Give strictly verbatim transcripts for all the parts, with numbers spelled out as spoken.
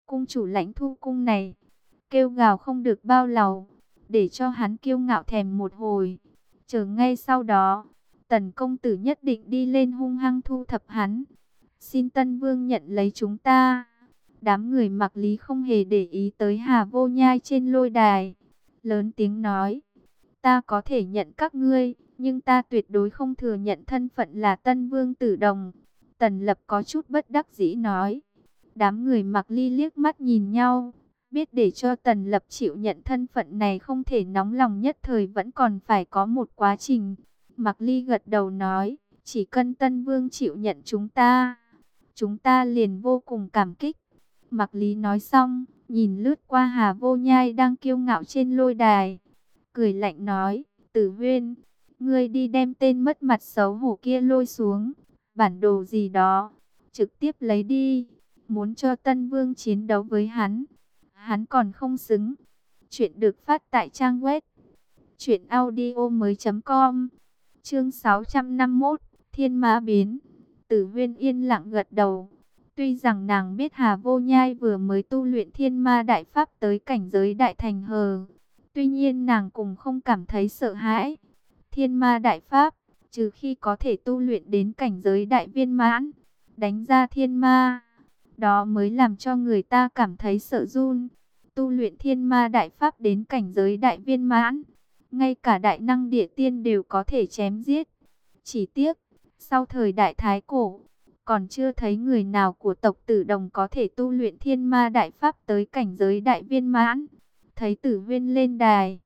cung chủ lãnh thu cung này, kêu gào không được bao lâu, để cho hắn kiêu ngạo thèm một hồi. Chờ ngay sau đó, Tần công tử nhất định đi lên hung hăng thu thập hắn. Xin Tân Vương nhận lấy chúng ta. Đám người Mạc Lý không hề để ý tới Hà Vô Nhai trên lôi đài. Lớn tiếng nói, ta có thể nhận các ngươi, nhưng ta tuyệt đối không thừa nhận thân phận là Tân Vương Tử Đồng. Tần Lập có chút bất đắc dĩ nói. Đám người Mạc Ly liếc mắt nhìn nhau, biết để cho Tần Lập chịu nhận thân phận này không thể nóng lòng nhất thời, vẫn còn phải có một quá trình. Mạc Ly gật đầu nói, chỉ cần Tân Vương chịu nhận chúng ta, chúng ta liền vô cùng cảm kích. Mạc Lý nói xong, nhìn lướt qua Hà Vô Nhai đang kiêu ngạo trên lôi đài, cười lạnh nói, Tử Huyên, ngươi đi đem tên mất mặt xấu hổ kia lôi xuống, bản đồ gì đó, trực tiếp lấy đi, muốn cho Tân Vương chiến đấu với hắn, hắn còn không xứng. Chuyện được phát tại trang web truyện audio mới chấm com. Chương sáu trăm năm mươi mốt, Thiên Mã Biến. Tử Huyên yên lặng gật đầu. Tuy rằng nàng biết Hà Vô Nhai vừa mới tu luyện Thiên Ma Đại Pháp tới cảnh giới Đại Thành Hờ, tuy nhiên nàng cũng không cảm thấy sợ hãi. Thiên Ma Đại Pháp, trừ khi có thể tu luyện đến cảnh giới Đại Viên Mãn, đánh ra thiên ma, đó mới làm cho người ta cảm thấy sợ run. Tu luyện Thiên Ma Đại Pháp đến cảnh giới Đại Viên Mãn, ngay cả Đại Năng Địa Tiên đều có thể chém giết. Chỉ tiếc, sau thời Đại Thái Cổ, còn chưa thấy người nào của tộc Tử Đồng có thể tu luyện Thiên Ma Đại Pháp tới cảnh giới Đại Viên Mãn. Thấy Tử Huyên lên đài,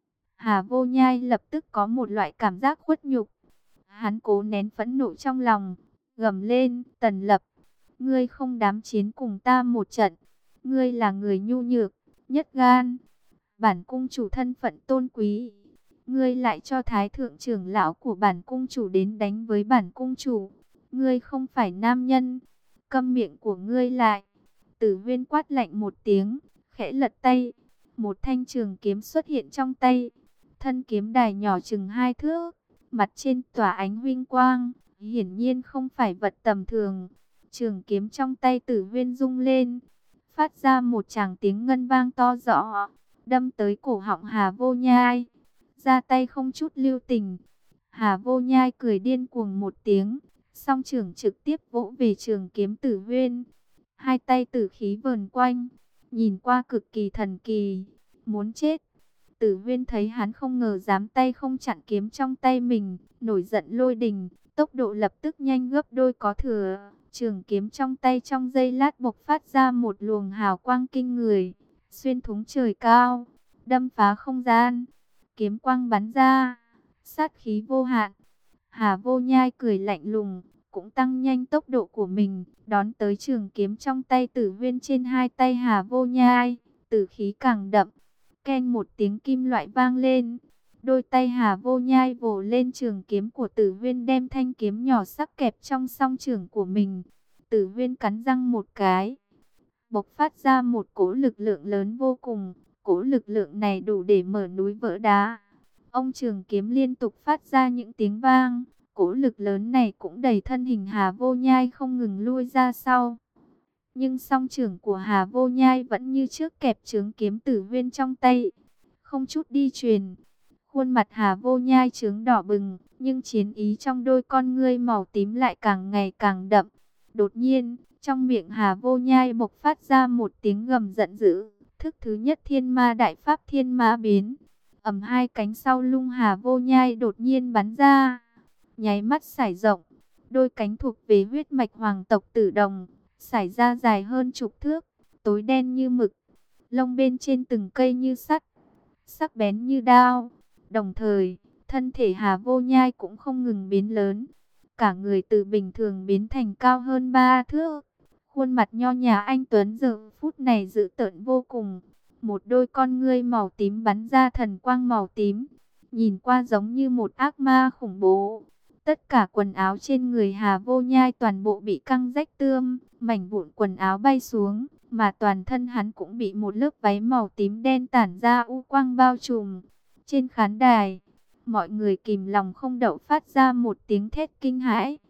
Hà Vô Nhai lập tức có một loại cảm giác khuất nhục. Hắn cố nén phẫn nộ trong lòng, gầm lên, Tần Lập, ngươi không dám chiến cùng ta một trận, ngươi là người nhu nhược, nhất gan. Bản cung chủ thân phận tôn quý, ngươi lại cho thái thượng trưởng lão của bản cung chủ đến đánh với bản cung chủ, ngươi không phải nam nhân, câm miệng của ngươi lại. Tử Huyên quát lạnh một tiếng, khẽ lật tay, một thanh trường kiếm xuất hiện trong tay. Thân kiếm đài nhỏ chừng hai thước, mặt trên tỏa ánh huỳnh quang, hiển nhiên không phải vật tầm thường. Trường kiếm trong tay Tử Huyên rung lên, phát ra một tràng tiếng ngân vang to rõ, đâm tới cổ họng Hà Vô Nhai, ra tay không chút lưu tình. Hà Vô Nhai cười điên cuồng một tiếng, song trưởng trực tiếp vỗ về trường kiếm Tử Huyên. Hai tay tử khí vờn quanh, nhìn qua cực kỳ thần kỳ, muốn chết. Tử Huyên thấy hắn không ngờ dám tay không chặn kiếm trong tay mình, nổi giận lôi đình, tốc độ lập tức nhanh gấp đôi có thừa. Trường kiếm trong tay trong giây lát bộc phát ra một luồng hào quang kinh người, xuyên thủng trời cao, đâm phá không gian. Kiếm quang bắn ra, sát khí vô hạn. Hà Vô Nhai cười lạnh lùng, cũng tăng nhanh tốc độ của mình, đón tới trường kiếm trong tay Tử Huyên. Trên hai tay Hà Vô Nhai, tử khí càng đậm. Keng một tiếng kim loại vang lên, đôi tay Hà Vô Nhai vồ lên trường kiếm của Tử Huyên, đem thanh kiếm nhỏ sắc kẹp trong song trường của mình. Tử Huyên cắn răng một cái, bộc phát ra một cỗ lực lượng lớn vô cùng. Cỗ lực lượng này đủ để mở núi vỡ đá. Ông trường kiếm liên tục phát ra những tiếng vang, cỗ lực lớn này cũng đẩy thân hình Hà Vô Nhai không ngừng lui ra sau. Nhưng song trưởng của Hà Vô Nhai vẫn như trước kẹp chướng kiếm Tử Huyên trong tay, không chút đi truyền. Khuôn mặt Hà Vô Nhai chướng đỏ bừng, nhưng chiến ý trong đôi con ngươi màu tím lại càng ngày càng đậm. Đột nhiên, trong miệng Hà Vô Nhai bộc phát ra một tiếng gầm giận dữ. Thức thứ nhất Thiên Ma Đại Pháp Thiên Mã Biến. Ầm, hai cánh sau lưng Hà Vô Nhai đột nhiên bắn ra, nháy mắt sải rộng. Đôi cánh thuộc về huyết mạch hoàng tộc Tử Đồng, sải ra dài hơn chục thước, tối đen như mực, lông bên trên từng cây như sắt, sắc bén như đao. Đồng thời, thân thể Hà Vô Nhai cũng không ngừng biến lớn, cả người từ bình thường biến thành cao hơn ba thước. Khuôn mặt nho nhã anh tuấn giờ phút này dữ tợn vô cùng, một đôi con ngươi màu tím bắn ra thần quang màu tím, nhìn qua giống như một ác ma khủng bố. Tất cả quần áo trên người Hà Vô Nhai toàn bộ bị căng rách tươm, mảnh vụn quần áo bay xuống, mà toàn thân hắn cũng bị một lớp váy màu tím đen tản ra u quang bao trùm. Trên khán đài, mọi người kìm lòng không đậu phát ra một tiếng thét kinh hãi.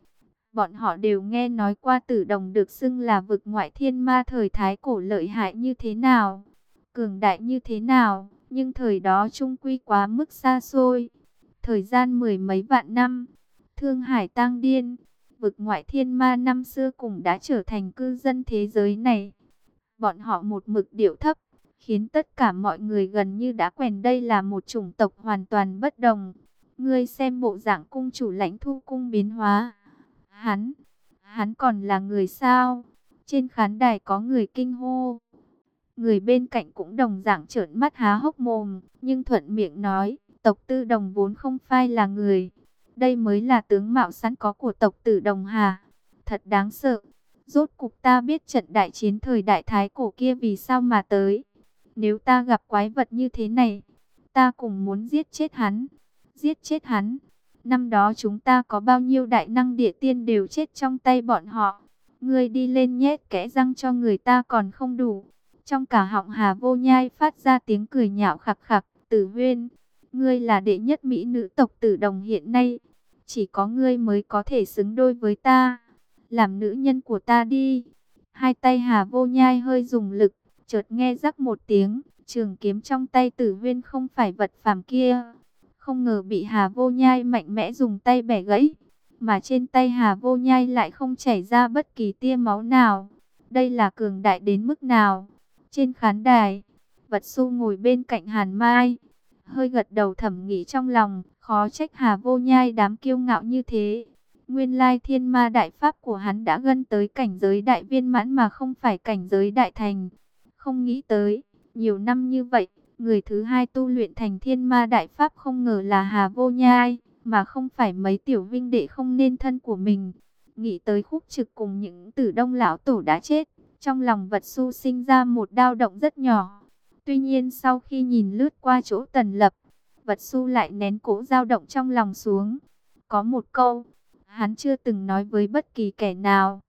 Bọn họ đều nghe nói qua Tử Đồng được xưng là vực ngoại thiên ma thời Thái Cổ lợi hại như thế nào, cường đại như thế nào, nhưng thời đó trung quy quá mức xa xôi. Thời gian mười mấy vạn năm, Thương Hải tang điên, vực ngoại thiên ma năm xưa cũng đã trở thành cư dân thế giới này. Bọn họ một mực điệu thấp, khiến tất cả mọi người gần như đã quen đây là một chủng tộc hoàn toàn bất đồng. Ngươi xem bộ dạng cung chủ Lãnh Thu cung biến hóa. Hắn, hắn còn là người sao? Trên khán đài có người kinh hô. Người bên cạnh cũng đồng dạng trợn mắt há hốc mồm, nhưng thuận miệng nói, tộc Tư Đồng vốn không phải là người. Đây mới là tướng mạo sẵn có của tộc Tử Đồng hà. Thật đáng sợ. Rốt cục ta biết trận đại chiến thời đại Thái Cổ kia vì sao mà tới. Nếu ta gặp quái vật như thế này, ta cũng muốn giết chết hắn. Giết chết hắn. Năm đó chúng ta có bao nhiêu đại năng địa tiên đều chết trong tay bọn họ. Ngươi đi lên nhét kẽ răng cho người ta còn không đủ. Trong cả họng Hà Vô Nhai phát ra tiếng cười nhạo khặc khặc. Tử Huyên, ngươi là đệ nhất mỹ nữ tộc Tử Đồng hiện nay. Chỉ có ngươi mới có thể xứng đôi với ta. Làm nữ nhân của ta đi. Hai tay Hà Vô Nhai hơi dùng lực, chợt nghe rắc một tiếng, trường kiếm trong tay Tử Huyên không phải vật phàm kia. Không ngờ bị Hà Vô Nhai mạnh mẽ dùng tay bẻ gãy, mà trên tay Hà Vô Nhai lại không chảy ra bất kỳ tia máu nào. Đây là cường đại đến mức nào? Trên khán đài, Vật Xu ngồi bên cạnh Hàn Mai, hơi gật đầu thầm nghĩ trong lòng, khó trách Hà Vô Nhai dám kiêu ngạo như thế. Nguyên lai thiên ma đại pháp của hắn đã gân tới cảnh giới đại viên mãn mà không phải cảnh giới đại thành. Không nghĩ tới, nhiều năm như vậy, người thứ hai tu luyện thành thiên ma đại pháp không ngờ là Hà Vô Nhai, mà không phải mấy tiểu vinh đệ không nên thân của mình. Nghĩ tới Khúc Trực cùng những Tử Đông lão tổ đã chết, trong lòng Vật Xu sinh ra một dao động rất nhỏ. Tuy nhiên sau khi nhìn lướt qua chỗ Tần Lập, Vật Xu lại nén cỗ dao động trong lòng xuống. Có một câu hắn chưa từng nói với bất kỳ kẻ nào.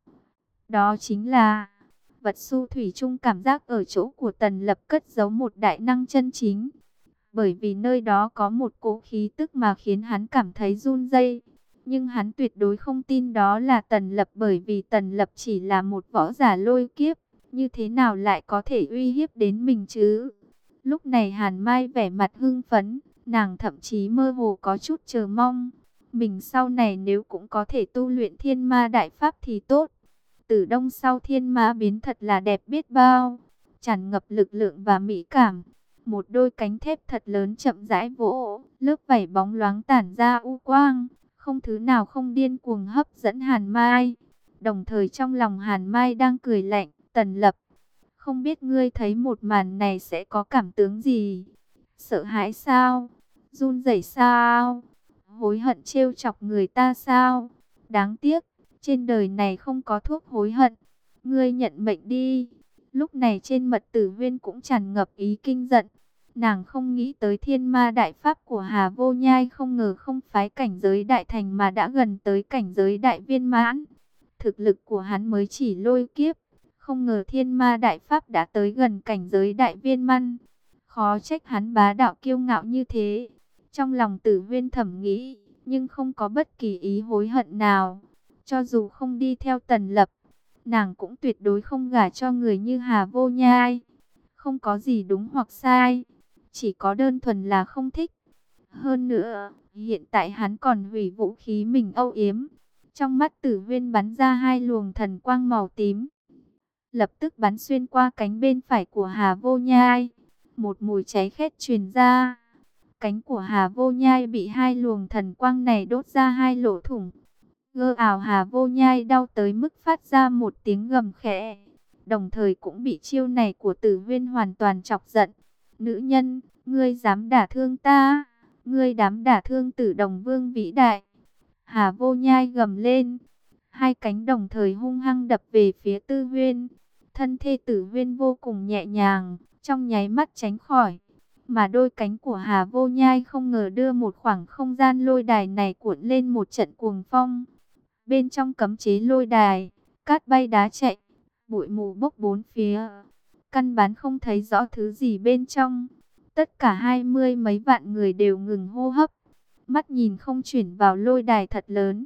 Đó chính là, Vật Xu thủy chung cảm giác ở chỗ của Tần Lập cất giấu một đại năng chân chính. Bởi vì nơi đó có một cỗ khí tức mà khiến hắn cảm thấy run rẩy. Nhưng hắn tuyệt đối không tin đó là Tần Lập, bởi vì Tần Lập chỉ là một võ giả lôi kiếp. Như thế nào lại có thể uy hiếp đến mình chứ? Lúc này Hàn Mai vẻ mặt hưng phấn, nàng thậm chí mơ hồ có chút chờ mong. Mình sau này nếu cũng có thể tu luyện thiên ma đại pháp thì tốt. Tử Đông sau thiên ma biến thật là đẹp biết bao, tràn ngập lực lượng và mỹ cảm. Một đôi cánh thép thật lớn chậm rãi vỗ, lớp vảy bóng loáng tản ra u quang, không thứ nào không điên cuồng hấp dẫn Hàn Mai. Đồng thời trong lòng Hàn Mai đang cười lạnh, Tần Lập, không biết ngươi thấy một màn này sẽ có cảm tưởng gì? Sợ hãi sao? Run rẩy sao? Hối hận trêu chọc người ta sao? Đáng tiếc, trên đời này không có thuốc hối hận. Ngươi nhận mệnh đi. Lúc này trên Mật Tử Huyên cũng tràn ngập ý kinh giận. Nàng không nghĩ tới thiên ma đại pháp của Hà Vô Nhai không ngờ không phái cảnh giới đại thành mà đã gần tới cảnh giới đại viên mãn. Thực lực của hắn mới chỉ lôi kiếp, không ngờ thiên ma đại pháp đã tới gần cảnh giới đại viên mãn. Khó trách hắn bá đạo kiêu ngạo như thế. Trong lòng Tử Huyên thầm nghĩ, nhưng không có bất kỳ ý hối hận nào. Cho dù không đi theo Tần Lập, nàng cũng tuyệt đối không gả cho người như Hà Vô Nhai. Không có gì đúng hoặc sai, chỉ có đơn thuần là không thích. Hơn nữa, hiện tại hắn còn hủy vũ khí mình âu yếm. Trong mắt Tử Huyên bắn ra hai luồng thần quang màu tím, lập tức bắn xuyên qua cánh bên phải của Hà Vô Nhai. Một mùi cháy khét truyền ra. Cánh của Hà Vô Nhai bị hai luồng thần quang này đốt ra hai lỗ thủng. Gơ ảo Hà Vô Nhai đau tới mức phát ra một tiếng gầm khẽ. Đồng thời cũng bị chiêu này của Tử Huyên hoàn toàn chọc giận. Nữ nhân, ngươi dám đả thương ta? Ngươi dám đả thương Tử Đồng Vương vĩ đại? Hà Vô Nhai gầm lên. Hai cánh đồng thời hung hăng đập về phía Tư Huyên. Thân thể Tử Huyên vô cùng nhẹ nhàng, trong nháy mắt tránh khỏi. Mà đôi cánh của Hà Vô Nhai không ngờ đưa một khoảng không gian lôi đài này cuộn lên một trận cuồng phong. Bên trong cấm chế lôi đài, cát bay đá chạy, bụi mù bốc bốn phía. Căn bản không thấy rõ thứ gì bên trong. Tất cả hai mươi mấy vạn người đều ngừng hô hấp. Mắt nhìn không chuyển vào lôi đài thật lớn.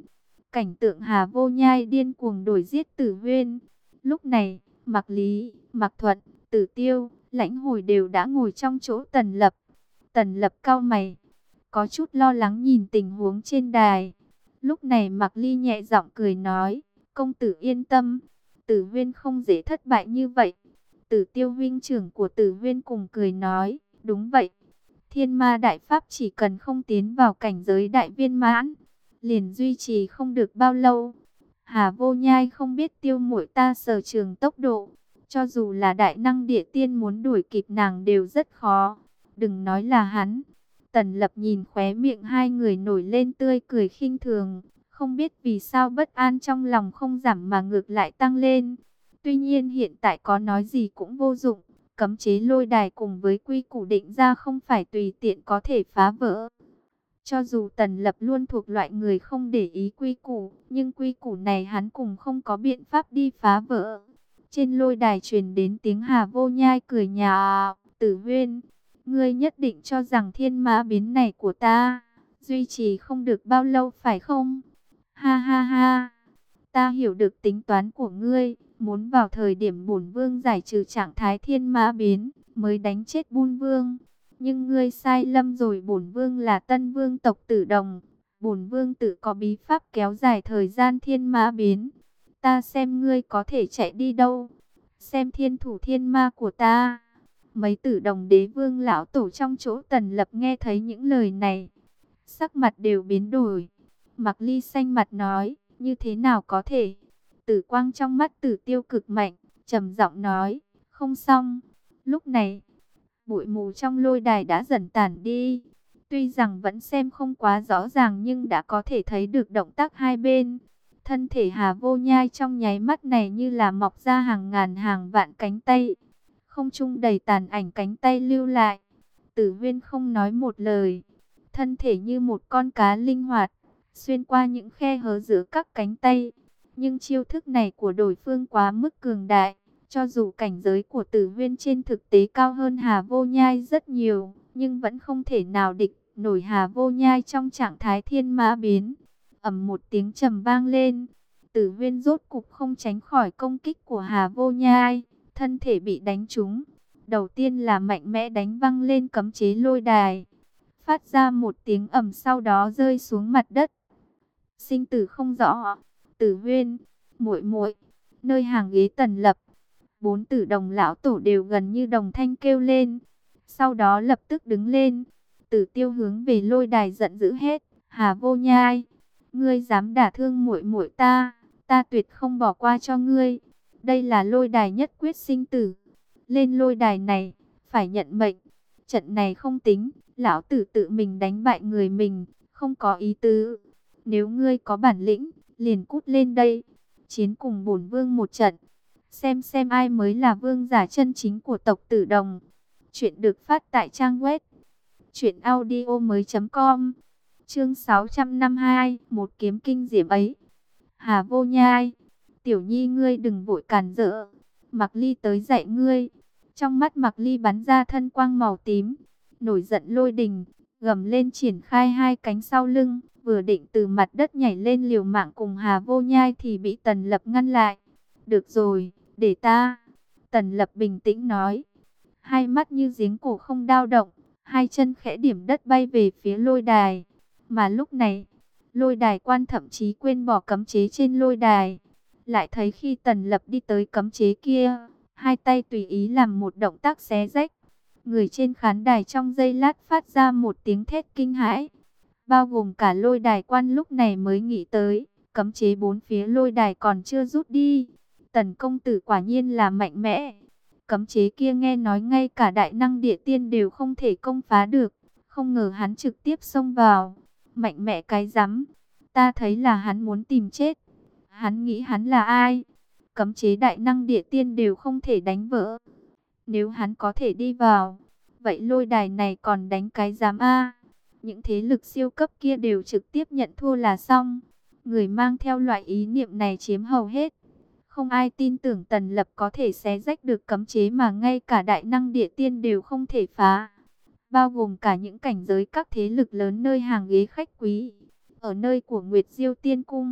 cảnh tượng Hà Vô Nhai điên cuồng đuổi giết Tử Huyên. Lúc này, Mạc Lý, Mạc Thuận, Tử Tiêu, Lãnh Hồi đều đã ngồi trong chỗ Tần Lập. Tần Lập cau mày, có chút lo lắng nhìn tình huống trên đài. Lúc này Mạc Ly nhẹ giọng cười nói, công tử yên tâm, Tử Huyên không dễ thất bại như vậy. Tử Tiêu huynh trưởng của Tử Huyên cùng cười nói, đúng vậy. Thiên Ma Đại Pháp chỉ cần không tiến vào cảnh giới đại viên mãn, liền duy trì không được bao lâu. Hà Vô Nhai không biết Tiêu muội ta sở trường tốc độ, cho dù là đại năng địa tiên muốn đuổi kịp nàng đều rất khó. Đừng nói là hắn. Tần Lập nhìn khóe miệng hai người nổi lên tươi cười khinh thường, không biết vì sao bất an trong lòng không giảm mà ngược lại tăng lên. Tuy nhiên hiện tại có nói gì cũng vô dụng, cấm chế lôi đài cùng với quy củ định ra không phải tùy tiện có thể phá vỡ. Cho dù Tần Lập luôn thuộc loại người không để ý quy củ, nhưng quy củ này hắn cùng không có biện pháp đi phá vỡ. Trên lôi đài truyền đến tiếng Hà Vô Nhai cười nhạo, Tử Huyên, ngươi nhất định cho rằng thiên mã biến này của ta duy trì không được bao lâu phải không? Ha ha ha, ta hiểu được tính toán của ngươi, muốn vào thời điểm bổn vương giải trừ trạng thái thiên mã biến mới đánh chết Bun Vương. Nhưng ngươi sai lầm rồi, bổn vương là Tân Vương tộc Tử Đồng, bổn vương tự có bí pháp kéo dài thời gian thiên mã biến. Ta xem ngươi có thể chạy đi đâu, xem thiên thủ thiên ma của ta. Mấy Tử Đồng đế vương lão tổ trong chỗ Tần Lập nghe thấy những lời này, sắc mặt đều biến đổi. Mạc Ly xanh mặt nói, như thế nào có thể? Tử quang trong mắt Tử Tiêu cực mạnh, trầm giọng nói, không xong. Lúc này, bụi mù trong lôi đài đã dần tản đi. Tuy rằng vẫn xem không quá rõ ràng nhưng đã có thể thấy được động tác hai bên. Thân thể Hà Vô Nhai trong nháy mắt này như là mọc ra hàng ngàn hàng vạn cánh tay. Không trung đầy tàn ảnh cánh tay lưu lại. Tử Huyên không nói một lời. Thân thể như một con cá linh hoạt, xuyên qua những khe hở giữa các cánh tay. Nhưng chiêu thức này của đối phương quá mức cường đại. Cho dù cảnh giới của Tử Huyên trên thực tế cao hơn Hà Vô Nhai rất nhiều, nhưng vẫn không thể nào địch nổi Hà Vô Nhai trong trạng thái thiên mã biến. Ầm một tiếng trầm vang lên, Tử Huyên rốt cục không tránh khỏi công kích của Hà Vô Nhai, thân thể bị đánh trúng. Đầu tiên là mạnh mẽ đánh văng lên cấm chế lôi đài, phát ra một tiếng ầm, sau đó rơi xuống mặt đất. Sinh tử không rõ. Tử Huyên, muội muội. Nơi hàng ghế Tần Lập, bốn Tử Đồng lão tổ đều gần như đồng thanh kêu lên. Sau đó lập tức đứng lên. Tử Tiêu hướng về lôi đài giận dữ hét, Hà Vô Nhai, ngươi dám đả thương muội muội ta, ta tuyệt không bỏ qua cho ngươi. Đây là lôi đài nhất quyết sinh tử, lên lôi đài này phải nhận mệnh. Trận này không tính, lão tử tự mình đánh bại người mình, không có ý tứ. Nếu ngươi có bản lĩnh, liền cút lên đây, chiến cùng bổn vương một trận, xem xem ai mới là vương giả chân chính của tộc Tử Đồng. Chuyện được phát tại trang web truyện audio mới chấm com. Chương sáu trăm năm mươi hai, một kiếm kinh diễm ấy. Hà Vô Nhai, tiểu nhi ngươi đừng vội cản rỡ, Mạc Ly tới dạy ngươi. Trong mắt Mạc Ly bắn ra thân quang màu tím, nổi giận lôi đình, gầm lên triển khai hai cánh sau lưng, vừa định từ mặt đất nhảy lên liều mạng cùng Hà Vô Nhai thì bị Tần Lập ngăn lại. Được rồi, để ta. Tần Lập bình tĩnh nói, hai mắt như giếng cổ không dao động, hai chân khẽ điểm đất bay về phía lôi đài. Mà lúc này, lôi đài quan thậm chí quên bỏ cấm chế trên lôi đài. Lại thấy khi Tần Lập đi tới cấm chế kia, hai tay tùy ý làm một động tác xé rách. Người trên khán đài trong giây lát phát ra một tiếng thét kinh hãi. Bao gồm cả lôi đài quan lúc này mới nghĩ tới, cấm chế bốn phía lôi đài còn chưa rút đi. Tần công tử quả nhiên là mạnh mẽ. Cấm chế kia nghe nói ngay cả đại năng địa tiên đều không thể công phá được. Không ngờ hắn trực tiếp xông vào. Mạnh mẽ cái rắm. Ta thấy là hắn muốn tìm chết. Hắn nghĩ hắn là ai? Cấm chế đại năng địa tiên đều không thể đánh vỡ. Nếu hắn có thể đi vào, vậy lôi đài này còn đánh cái giám a? Những thế lực siêu cấp kia đều trực tiếp nhận thua là xong. Người mang theo loại ý niệm này chiếm hầu hết. Không ai tin tưởng Tần Lập có thể xé rách được cấm chế mà ngay cả đại năng địa tiên đều không thể phá. Bao gồm cả những cảnh giới các thế lực lớn nơi hàng ghế khách quý. Ở nơi của Nguyệt Diêu Tiên Cung,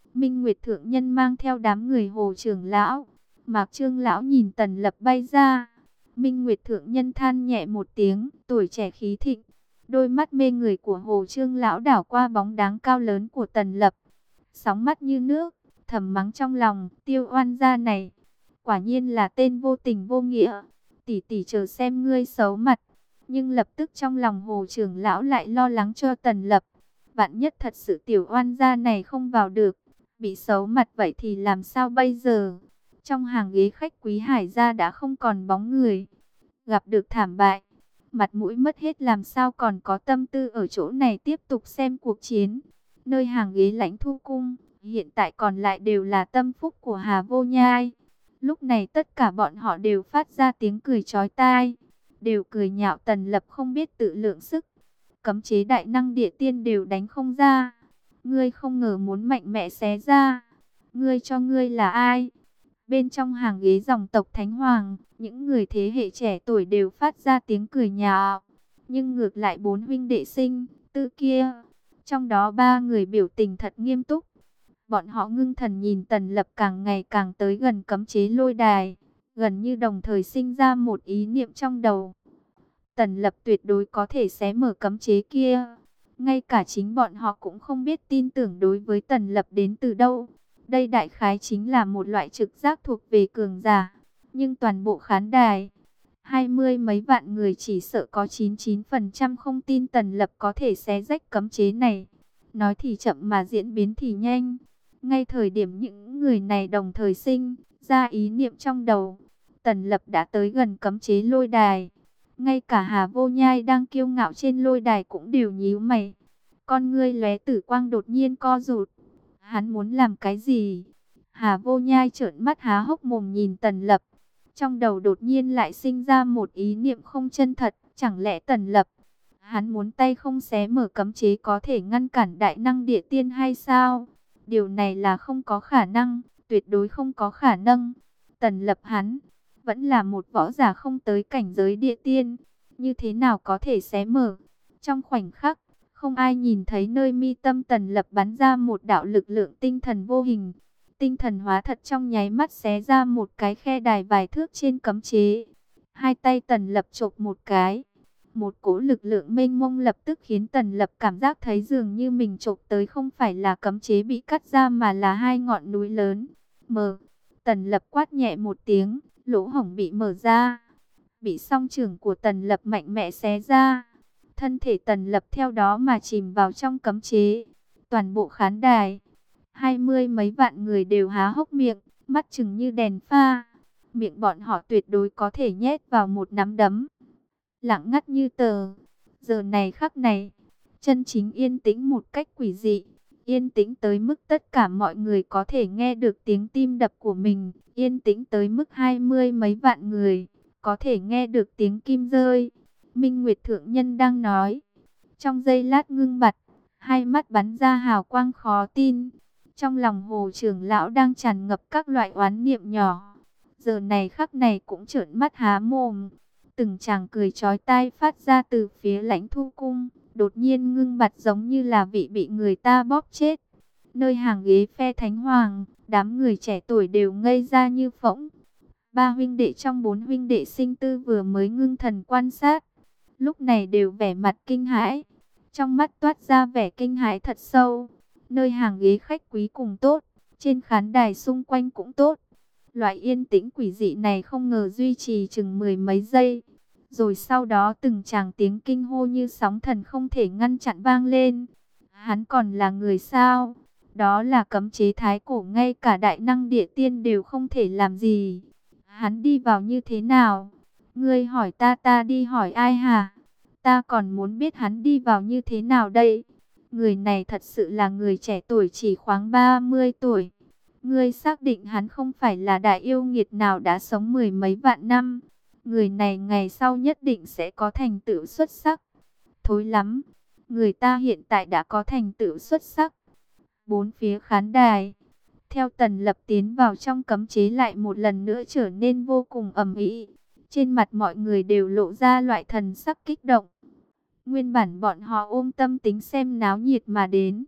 Minh Nguyệt Thượng Nhân mang theo đám người Hồ trưởng lão. Mạc Trương lão nhìn Tần Lập bay ra. Minh Nguyệt Thượng Nhân than nhẹ một tiếng, tuổi trẻ khí thịnh. Đôi mắt mê người của Hồ Trương lão đảo qua bóng dáng cao lớn của Tần Lập. Sóng mắt như nước, thầm mắng trong lòng, Tiêu oan gia này. Quả nhiên là tên vô tình vô nghĩa. Tỷ tỷ chờ xem ngươi xấu mặt. Nhưng lập tức trong lòng Hồ trưởng lão lại lo lắng cho Tần Lập. Vạn nhất thật sự tiểu oan gia này không vào được, bị xấu mặt vậy thì làm sao bây giờ? Trong hàng ghế khách quý Hải gia đã không còn bóng người. Gặp được thảm bại, mặt mũi mất hết làm sao còn có tâm tư ở chỗ này tiếp tục xem cuộc chiến. Nơi hàng ghế Lãnh Thu cung, hiện tại còn lại đều là tâm phúc của Hà Vô Nhai. Lúc này tất cả bọn họ đều phát ra tiếng cười chói tai, đều cười nhạo Tần Lập không biết tự lượng sức. Cấm chế đại năng địa tiên đều đánh không ra. Ngươi không ngờ muốn mạnh mẽ xé ra. Ngươi cho ngươi là ai? Bên trong hàng ghế dòng tộc Thánh Hoàng, những người thế hệ trẻ tuổi đều phát ra tiếng cười nhạo. Nhưng ngược lại bốn huynh đệ sinh, tư kia, trong đó ba người biểu tình thật nghiêm túc. Bọn họ ngưng thần nhìn Tần Lập càng ngày càng tới gần cấm chế lôi đài, gần như đồng thời sinh ra một ý niệm trong đầu. Tần Lập tuyệt đối có thể xé mở cấm chế kia. Ngay cả chính bọn họ cũng không biết tin tưởng đối với Tần Lập đến từ đâu. Đây đại khái chính là một loại trực giác thuộc về cường giả. Nhưng toàn bộ khán đài, hai mươi mấy vạn người chỉ sợ có chín mươi chín phần trăm không tin Tần Lập có thể xé rách cấm chế này. Nói thì chậm mà diễn biến thì nhanh. Ngay thời điểm những người này đồng thời sinh ra ý niệm trong đầu, Tần Lập đã tới gần cấm chế lôi đài. Ngay cả Hà Vô Nhai đang kiêu ngạo trên lôi đài cũng đều nhíu mày. Con ngươi lóe tử quang đột nhiên co rụt. Hắn muốn làm cái gì? Hà Vô Nhai trợn mắt há hốc mồm nhìn Tần Lập. Trong đầu đột nhiên lại sinh ra một ý niệm không chân thật. Chẳng lẽ Tần Lập, hắn muốn tay không xé mở cấm chế có thể ngăn cản đại năng địa tiên hay sao? Điều này là không có khả năng, tuyệt đối không có khả năng. Tần Lập hắn vẫn là một võ giả không tới cảnh giới địa tiên, như thế nào có thể xé mở? Trong khoảnh khắc, không ai nhìn thấy nơi mi tâm Tần Lập bắn ra một đạo lực lượng tinh thần vô hình. Tinh thần hóa thật trong nháy mắt xé ra một cái khe đài vài thước trên cấm chế. Hai tay Tần Lập chộp một cái. Một cỗ lực lượng mênh mông lập tức khiến Tần Lập cảm giác thấy dường như mình chộp tới không phải là cấm chế bị cắt ra mà là hai ngọn núi lớn. Mở. Tần Lập quát nhẹ một tiếng, lỗ hổng bị mở ra. Bị song trưởng của Tần Lập mạnh mẽ xé ra. Thân thể Tần Lập theo đó mà chìm vào trong cấm chế. Toàn bộ khán đài, hai mươi mấy vạn người đều há hốc miệng, mắt trừng như đèn pha. Miệng bọn họ tuyệt đối có thể nhét vào một nắm đấm. Lặng ngắt như tờ. Giờ này khắc này, chân chính yên tĩnh một cách quỷ dị. Yên tĩnh tới mức tất cả mọi người có thể nghe được tiếng tim đập của mình. Yên tĩnh tới mức hai mươi mấy vạn người có thể nghe được tiếng kim rơi. Minh Nguyệt Thượng Nhân đang nói. Trong giây lát ngưng bặt, hai mắt bắn ra hào quang khó tin. Trong lòng Hồ trưởng lão đang tràn ngập các loại oán niệm nhỏ. Giờ này khắc này cũng trợn mắt há mồm. Từng chàng cười chói tai phát ra từ phía Lãnh Thu cung, đột nhiên ngưng bặt giống như là vị bị người ta bóp chết. Nơi hàng ghế phe Thánh Hoàng, đám người trẻ tuổi đều ngây ra như phỗng. Ba huynh đệ trong bốn huynh đệ sinh tư vừa mới ngưng thần quan sát, lúc này đều vẻ mặt kinh hãi. Trong mắt toát ra vẻ kinh hãi thật sâu. Nơi hàng ghế khách quý cùng tốt, trên khán đài xung quanh cũng tốt. Loại yên tĩnh quỷ dị này không ngờ duy trì chừng mười mấy giây. Rồi sau đó từng tràng tiếng kinh hô như sóng thần không thể ngăn chặn vang lên. Hắn còn là người sao? Đó là cấm chế thái cổ, ngay cả đại năng địa tiên đều không thể làm gì. Hắn đi vào như thế nào? Ngươi hỏi ta, ta đi hỏi ai hả? Ta còn muốn biết hắn đi vào như thế nào đây? Người này thật sự là người trẻ tuổi chỉ khoảng ba mươi tuổi. Ngươi xác định hắn không phải là đại yêu nghiệt nào đã sống mười mấy vạn năm. Người này ngày sau nhất định sẽ có thành tựu xuất sắc. Thối lắm, người ta hiện tại đã có thành tựu xuất sắc. Bốn phía khán đài, theo Tần Lập tiến vào trong cấm chế lại một lần nữa trở nên vô cùng ầm ĩ. Trên mặt mọi người đều lộ ra loại thần sắc kích động. Nguyên bản bọn họ ôm tâm tính xem náo nhiệt mà đến.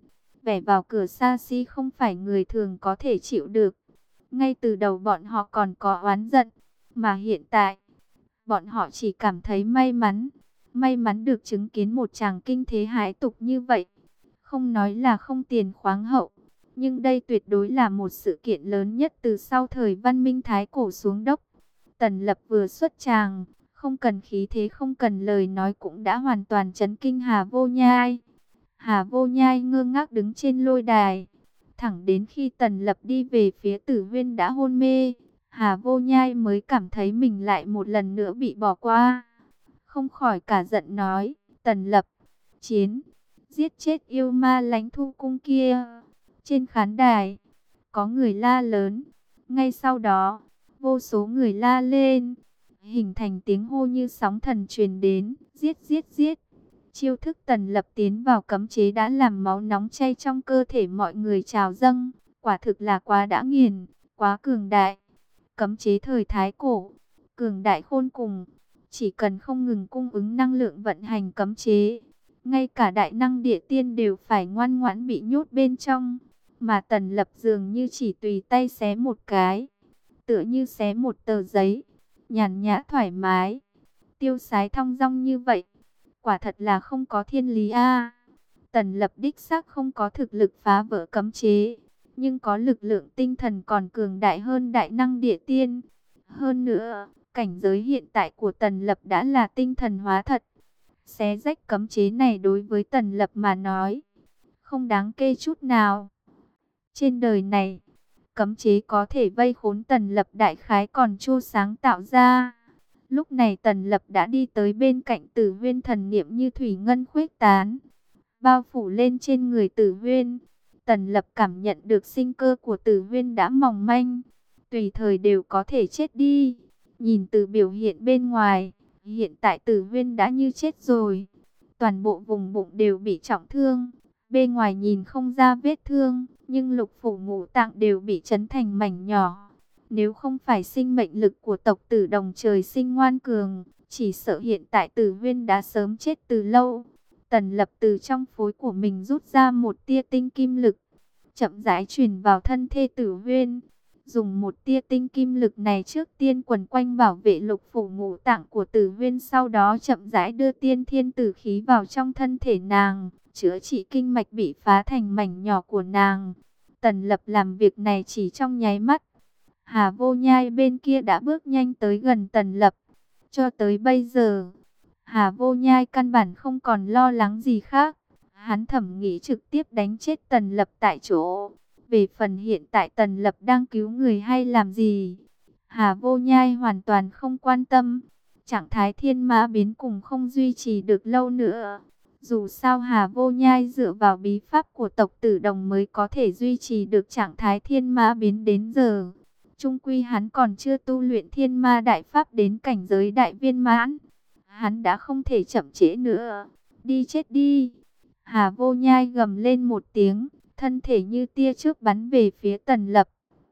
Vẻ vào cửa xa xỉ không phải người thường có thể chịu được. Ngay từ đầu bọn họ còn có oán giận, mà hiện tại, bọn họ chỉ cảm thấy may mắn. May mắn được chứng kiến một chàng kinh thế hãi tục như vậy. Không nói là không tiền khoáng hậu, nhưng đây tuyệt đối là một sự kiện lớn nhất từ sau thời văn minh Thái Cổ xuống dốc. Tần Lập vừa xuất tràng, không cần khí thế không cần lời nói cũng đã hoàn toàn chấn kinh Hà Vô Nhai. Hà Vô Nhai ngơ ngác đứng trên lôi đài. Thẳng đến khi Tần Lập đi về phía Tử Huyên đã hôn mê, Hà Vô Nhai mới cảm thấy mình lại một lần nữa bị bỏ qua. Không khỏi cả giận nói, Tần Lập, chiến, giết chết yêu ma Lãnh Thu Cung kia. Trên khán đài, có người la lớn. Ngay sau đó, vô số người la lên, hình thành tiếng hô như sóng thần truyền đến, giết giết giết. Chiêu thức Tần Lập tiến vào cấm chế đã làm máu nóng chay trong cơ thể mọi người trào dâng, quả thực là quá đã nghiền, quá cường đại. Cấm chế thời Thái Cổ, cường đại khôn cùng, chỉ cần không ngừng cung ứng năng lượng vận hành cấm chế, ngay cả đại năng địa tiên đều phải ngoan ngoãn bị nhốt bên trong, mà Tần Lập dường như chỉ tùy tay xé một cái, tựa như xé một tờ giấy, nhàn nhã thoải mái, tiêu sái thong dong như vậy. Quả thật là không có thiên lý a. Tần Lập đích xác không có thực lực phá vỡ cấm chế, nhưng có lực lượng tinh thần còn cường đại hơn đại năng địa tiên. Hơn nữa, cảnh giới hiện tại của Tần Lập đã là tinh thần hóa thật. Xé rách cấm chế này đối với Tần Lập mà nói, không đáng kể chút nào. Trên đời này, cấm chế có thể vây khốn Tần Lập đại khái còn chưa sáng tạo ra. Lúc này Tần Lập đã đi tới bên cạnh Tử Huyên, thần niệm như thủy ngân khuếch tán, bao phủ lên trên người Tử Huyên. Tần Lập cảm nhận được sinh cơ của Tử Huyên đã mỏng manh, tùy thời đều có thể chết đi. Nhìn từ biểu hiện bên ngoài, hiện tại Tử Huyên đã như chết rồi. Toàn bộ vùng bụng đều bị trọng thương, bên ngoài nhìn không ra vết thương, nhưng lục phủ ngũ tạng đều bị chấn thành mảnh nhỏ. Nếu không phải sinh mệnh lực của tộc Tử Đồng trời sinh ngoan cường, chỉ sợ hiện tại Tử Huyên đã sớm chết từ lâu. Tần Lập từ trong phối của mình rút ra một tia tinh kim lực, chậm rãi truyền vào thân thể Tử Huyên. Dùng một tia tinh kim lực này trước tiên quần quanh bảo vệ lục phủ ngũ tạng của Tử Huyên, sau đó chậm rãi đưa tiên thiên tử khí vào trong thân thể nàng, chữa trị kinh mạch bị phá thành mảnh nhỏ của nàng. Tần Lập làm việc này chỉ trong nháy mắt. Hà Vô Nhai bên kia đã bước nhanh tới gần Tần Lập. Cho tới bây giờ, Hà Vô Nhai căn bản không còn lo lắng gì khác. Hắn thẩm nghĩ trực tiếp đánh chết Tần Lập tại chỗ. Về phần hiện tại Tần Lập đang cứu người hay làm gì, Hà Vô Nhai hoàn toàn không quan tâm. Trạng thái thiên mã biến cùng không duy trì được lâu nữa. Dù sao Hà Vô Nhai dựa vào bí pháp của tộc Tử Đồng mới có thể duy trì được trạng thái thiên mã biến đến giờ. Trung quy hắn còn chưa tu luyện thiên ma đại pháp đến cảnh giới đại viên mãn. Hắn đã không thể chậm trễ nữa. Đi chết đi. Hà Vô Nhai gầm lên một tiếng, thân thể như tia chớp bắn về phía Tần Lập.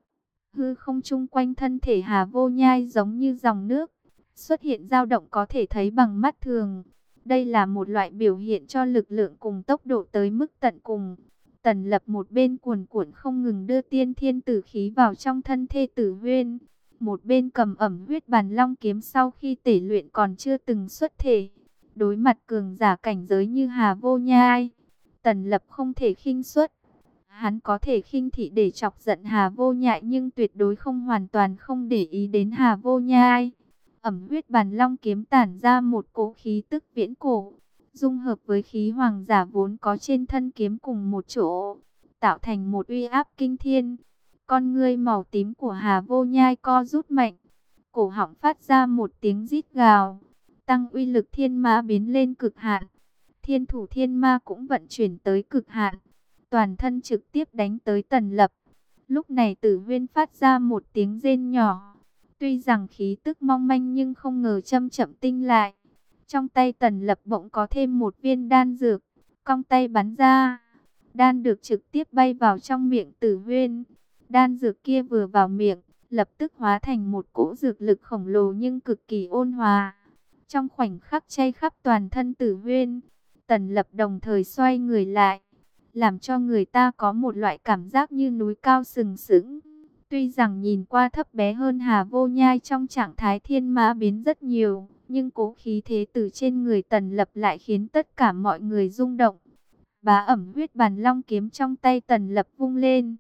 Hư không chung quanh thân thể Hà Vô Nhai giống như dòng nước, xuất hiện dao động có thể thấy bằng mắt thường. Đây là một loại biểu hiện cho lực lượng cùng tốc độ tới mức tận cùng. Tần Lập một bên cuồn cuộn không ngừng đưa tiên thiên tử khí vào trong thân thể Tử Huyên, một bên cầm ẩm huyết bàn long kiếm sau khi tẩy luyện còn chưa từng xuất thể. Đối mặt cường giả cảnh giới như Hà Vô Nhai, Tần Lập không thể khinh suất. Hắn có thể khinh thị để chọc giận Hà Vô Nhai, nhưng tuyệt đối không hoàn toàn không để ý đến Hà Vô Nhai. Ẩm huyết bàn long kiếm tản ra một cỗ khí tức viễn cổ, dung hợp với khí hoàng giả vốn có trên thân kiếm cùng một chỗ, tạo thành một uy áp kinh thiên. Con ngươi màu tím của Hà Vô Nhai co rút mạnh, cổ họng phát ra một tiếng rít gào, tăng uy lực thiên mã biến lên cực hạn. Thiên thủ thiên ma cũng vận chuyển tới cực hạn, toàn thân trực tiếp đánh tới Tần Lập. Lúc này Tử Huyên phát ra một tiếng rên nhỏ, tuy rằng khí tức mong manh nhưng không ngờ châm chậm tinh lại. Trong tay Tần Lập bỗng có thêm một viên đan dược, cong tay bắn ra. Đan dược trực tiếp bay vào trong miệng Tử Huyên. Đan dược kia vừa vào miệng, lập tức hóa thành một cỗ dược lực khổng lồ nhưng cực kỳ ôn hòa. Trong khoảnh khắc chay khắp toàn thân Tử Huyên, Tần Lập đồng thời xoay người lại, làm cho người ta có một loại cảm giác như núi cao sừng sững. Tuy rằng nhìn qua thấp bé hơn Hà Vô Nhai trong trạng thái thiên mã biến rất nhiều, nhưng cố khí thế từ trên người Tần Lập lại khiến tất cả mọi người rung động. Bá ẩm huyết bàn long kiếm trong tay Tần Lập vung lên.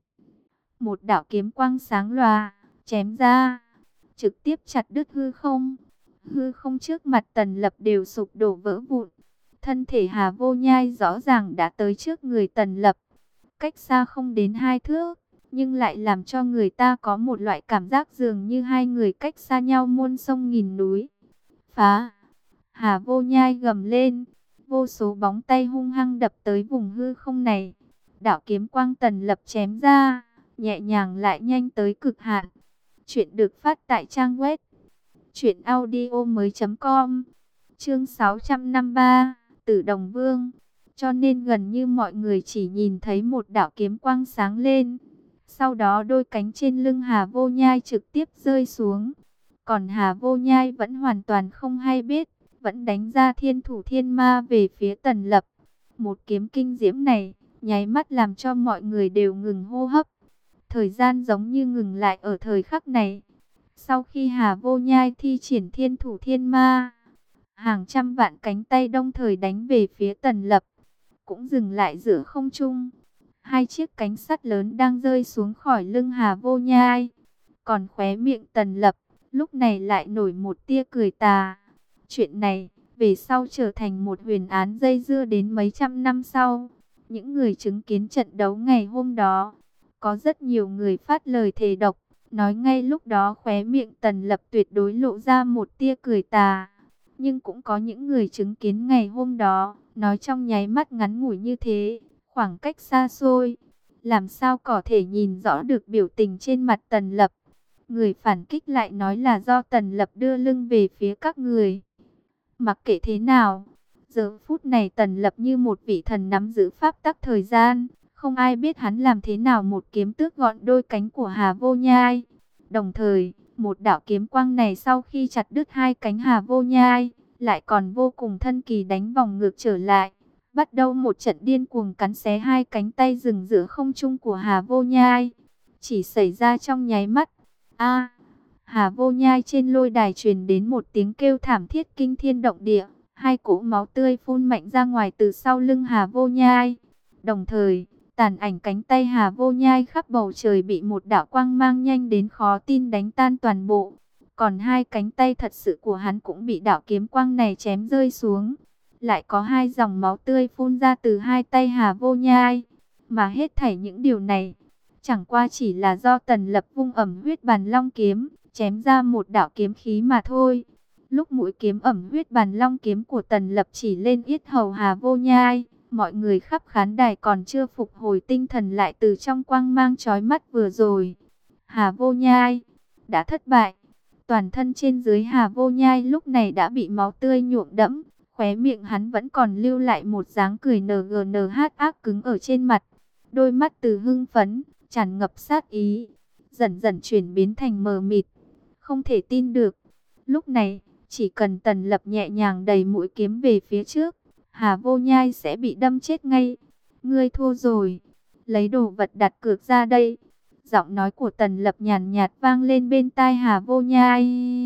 Một đạo kiếm quang sáng lòa, chém ra, trực tiếp chặt đứt hư không. Hư không trước mặt Tần Lập đều sụp đổ vỡ vụn. Thân thể Hà Vô Nhai rõ ràng đã tới trước người Tần Lập, cách xa không đến hai thước, nhưng lại làm cho người ta có một loại cảm giác dường như hai người cách xa nhau muôn sông nghìn núi. Phá! Hà Vô Nhai gầm lên, vô số bóng tay hung hăng đập tới vùng hư không này. Đạo kiếm quang Tần Lập chém ra, nhẹ nhàng lại nhanh tới cực hạn. Chuyện được phát tại trang web truyện audio mới chấm com. Chương sáu trăm năm mươi ba, Tử Đồng Vương. Cho nên gần như mọi người chỉ nhìn thấy một đạo kiếm quang sáng lên. Sau đó đôi cánh trên lưng Hà Vô Nhai trực tiếp rơi xuống. Còn Hà Vô Nhai vẫn hoàn toàn không hay biết, vẫn đánh ra thiên thủ thiên ma về phía Tần Lập. Một kiếm kinh diễm này, nháy mắt làm cho mọi người đều ngừng hô hấp. Thời gian giống như ngừng lại ở thời khắc này. Sau khi Hà Vô Nhai thi triển thiên thủ thiên ma, hàng trăm vạn cánh tay đồng thời đánh về phía Tần Lập, cũng dừng lại giữa không trung. Hai chiếc cánh sắt lớn đang rơi xuống khỏi lưng Hà Vô Nhai. Còn khóe miệng Tần Lập, lúc này lại nổi một tia cười tà. Chuyện này, về sau trở thành một huyền án dây dưa đến mấy trăm năm sau. Những người chứng kiến trận đấu ngày hôm đó, có rất nhiều người phát lời thề độc, nói ngay lúc đó khóe miệng Tần Lập tuyệt đối lộ ra một tia cười tà. Nhưng cũng có những người chứng kiến ngày hôm đó, nói trong nháy mắt ngắn ngủi như thế, khoảng cách xa xôi, làm sao có thể nhìn rõ được biểu tình trên mặt Tần Lập. Người phản kích lại nói là do Tần Lập đưa lưng về phía các người. Mặc kệ thế nào, giờ phút này Tần Lập như một vị thần nắm giữ pháp tắc thời gian. Không ai biết hắn làm thế nào một kiếm tước gọn đôi cánh của Hà Vô Nhai. Đồng thời, một đạo kiếm quang này sau khi chặt đứt hai cánh Hà Vô Nhai, lại còn vô cùng thân kỳ đánh vòng ngược trở lại. Bắt đầu một trận điên cuồng cắn xé hai cánh tay dừng giữa không trung của Hà Vô Nhai. Chỉ xảy ra trong nháy mắt. A, Hà Vô Nhai trên lôi đài truyền đến một tiếng kêu thảm thiết kinh thiên động địa. Hai cỗ máu tươi phun mạnh ra ngoài từ sau lưng Hà Vô Nhai. Đồng thời, tàn ảnh cánh tay Hà Vô Nhai khắp bầu trời bị một đạo quang mang nhanh đến khó tin đánh tan toàn bộ. Còn hai cánh tay thật sự của hắn cũng bị đạo kiếm quang này chém rơi xuống. Lại có hai dòng máu tươi phun ra từ hai tay Hà Vô Nhai. Mà hết thảy những điều này, chẳng qua chỉ là do Tần Lập vung ẩm huyết bàn long kiếm, chém ra một đạo kiếm khí mà thôi. Lúc mũi kiếm ẩm huyết bàn long kiếm của Tần Lập chỉ lên yết hầu Hà Vô Nhai, mọi người khắp khán đài còn chưa phục hồi tinh thần lại từ trong quang mang chói mắt vừa rồi. Hà Vô Nhai đã thất bại. Toàn thân trên dưới Hà Vô Nhai lúc này đã bị máu tươi nhuộm đẫm. Khóe miệng hắn vẫn còn lưu lại một dáng cười en giê en hát ác cứng ở trên mặt. Đôi mắt từ hưng phấn, tràn ngập sát ý, dần dần chuyển biến thành mờ mịt. Không thể tin được. Lúc này, chỉ cần Tần Lập nhẹ nhàng đẩy mũi kiếm về phía trước, Hà Vô Nhai sẽ bị đâm chết ngay. Ngươi thua rồi. Lấy đồ vật đặt cược ra đây. Giọng nói của Tần Lập nhàn nhạt vang lên bên tai Hà Vô Nhai.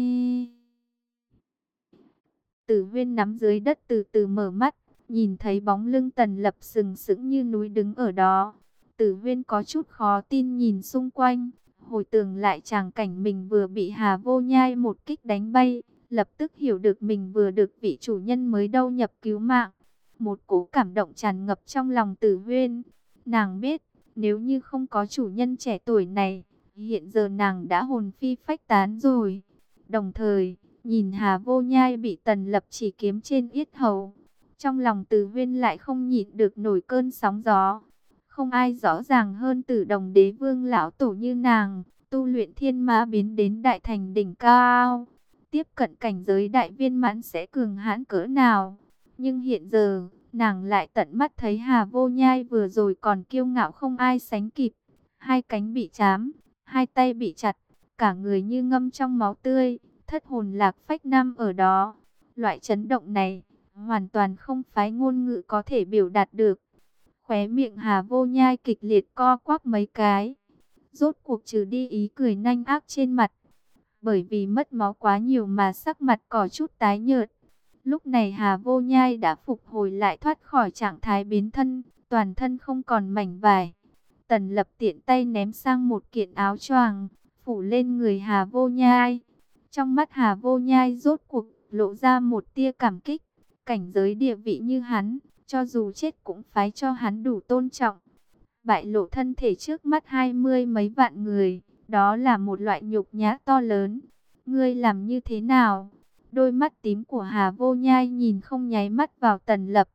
Tử Huyên nắm dưới đất từ từ mở mắt, nhìn thấy bóng lưng Tần Lập sừng sững như núi đứng ở đó. Tử Huyên có chút khó tin nhìn xung quanh, hồi tưởng lại tràng cảnh mình vừa bị Hà Vô Nhai một kích đánh bay, lập tức hiểu được mình vừa được vị chủ nhân mới đâu nhập cứu mạng. Một cỗ cảm động tràn ngập trong lòng Tử Huyên. Nàng biết, nếu như không có chủ nhân trẻ tuổi này, hiện giờ nàng đã hồn phi phách tán rồi. Đồng thời, nhìn Hà Vô Nhai bị Tần Lập chỉ kiếm trên yết hầu, trong lòng Tử Huyên lại không nhịn được nổi cơn sóng gió. Không ai rõ ràng hơn Tử Đồng Đế Vương lão tổ như nàng, tu luyện thiên mã biến đến đại thành đỉnh cao, tiếp cận cảnh giới đại viên mãn sẽ cường hãn cỡ nào. Nhưng hiện giờ, nàng lại tận mắt thấy Hà Vô Nhai vừa rồi còn kiêu ngạo không ai sánh kịp. Hai cánh bị chám, hai tay bị chặt, cả người như ngâm trong máu tươi, thất hồn lạc phách năm ở đó. Loại chấn động này, hoàn toàn không phái ngôn ngữ có thể biểu đạt được. Khóe miệng Hà Vô Nhai kịch liệt co quắp mấy cái, rốt cuộc trừ đi ý cười nanh ác trên mặt. Bởi vì mất máu quá nhiều mà sắc mặt có chút tái nhợt. Lúc này Hà Vô Nhai đã phục hồi lại, thoát khỏi trạng thái biến thân, toàn thân không còn mảnh vải. Tần Lập tiện tay ném sang một kiện áo choàng, phủ lên người Hà Vô Nhai. Trong mắt Hà Vô Nhai rốt cuộc lộ ra một tia cảm kích. Cảnh giới địa vị như hắn, cho dù chết cũng phái cho hắn đủ tôn trọng. Bại lộ thân thể trước mắt hai mươi mấy vạn người, đó là một loại nhục nhã to lớn. Ngươi làm như thế nào? Đôi mắt tím của Hà Vô Nhai nhìn không nháy mắt vào Tần Lập.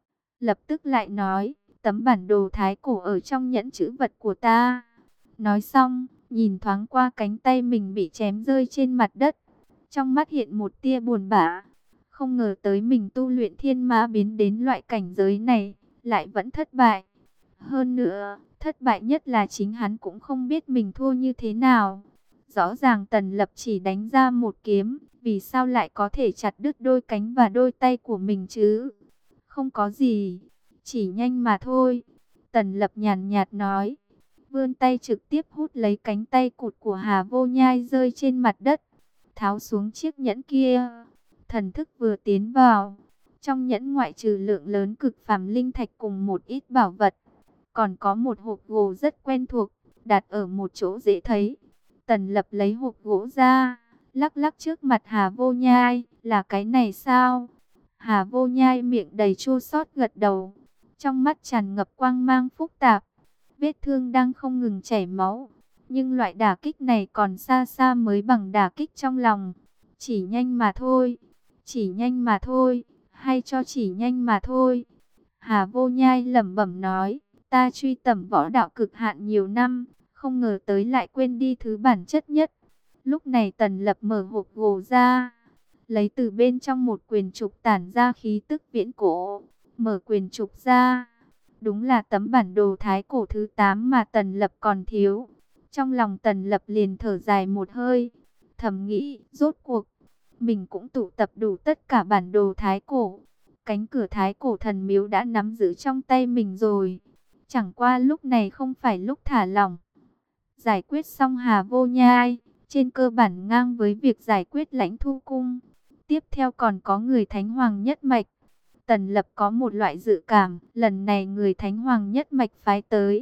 Lập tức lại nói, tấm bản đồ thái cổ ở trong nhẫn chữ vật của ta. Nói xong, nhìn thoáng qua cánh tay mình bị chém rơi trên mặt đất. Trong mắt hiện một tia buồn bã. Không ngờ tới mình tu luyện thiên mã biến đến loại cảnh giới này, lại vẫn thất bại. Hơn nữa, thất bại nhất là chính hắn cũng không biết mình thua như thế nào. Rõ ràng Tần Lập chỉ đánh ra một kiếm, vì sao lại có thể chặt đứt đôi cánh và đôi tay của mình chứ? Không có gì, chỉ nhanh mà thôi. Tần Lập nhàn nhạt nói, vươn tay trực tiếp hút lấy cánh tay cụt của Hà Vô Nhai rơi trên mặt đất, tháo xuống chiếc nhẫn kia. Thần thức vừa tiến vào, trong nhẫn ngoại trừ lượng lớn cực phàm linh thạch cùng một ít bảo vật, còn có một hộp gỗ rất quen thuộc, đặt ở một chỗ dễ thấy. Tần Lập lấy hộp gỗ ra, lắc lắc trước mặt Hà Vô Nhai, là cái này sao? Hà Vô Nhai miệng đầy chua xót gật đầu, trong mắt tràn ngập quang mang phức tạp. Vết thương đang không ngừng chảy máu, nhưng loại đả kích này còn xa xa mới bằng đả kích trong lòng. Chỉ nhanh mà thôi, chỉ nhanh mà thôi, hay cho chỉ nhanh mà thôi. Hà Vô Nhai lẩm bẩm nói, ta truy tầm võ đạo cực hạn nhiều năm, không ngờ tới lại quên đi thứ bản chất nhất. Lúc này Tần Lập mở hộp gỗ ra, lấy từ bên trong một quyền trục tản ra khí tức viễn cổ. Mở quyền trục ra, đúng là tấm bản đồ thái cổ thứ tám mà Tần Lập còn thiếu. Trong lòng Tần Lập liền thở dài một hơi, thầm nghĩ, rốt cuộc mình cũng tụ tập đủ tất cả bản đồ thái cổ. Cánh cửa thái cổ thần miếu đã nắm giữ trong tay mình rồi. Chẳng qua lúc này không phải lúc thả lỏng. Giải quyết xong Hà Vô Nhai, trên cơ bản ngang với việc giải quyết Lãnh Thu Cung. Tiếp theo còn có người Thánh Hoàng nhất mạch. Tần Lập có một loại dự cảm, lần này người Thánh Hoàng nhất mạch phái tới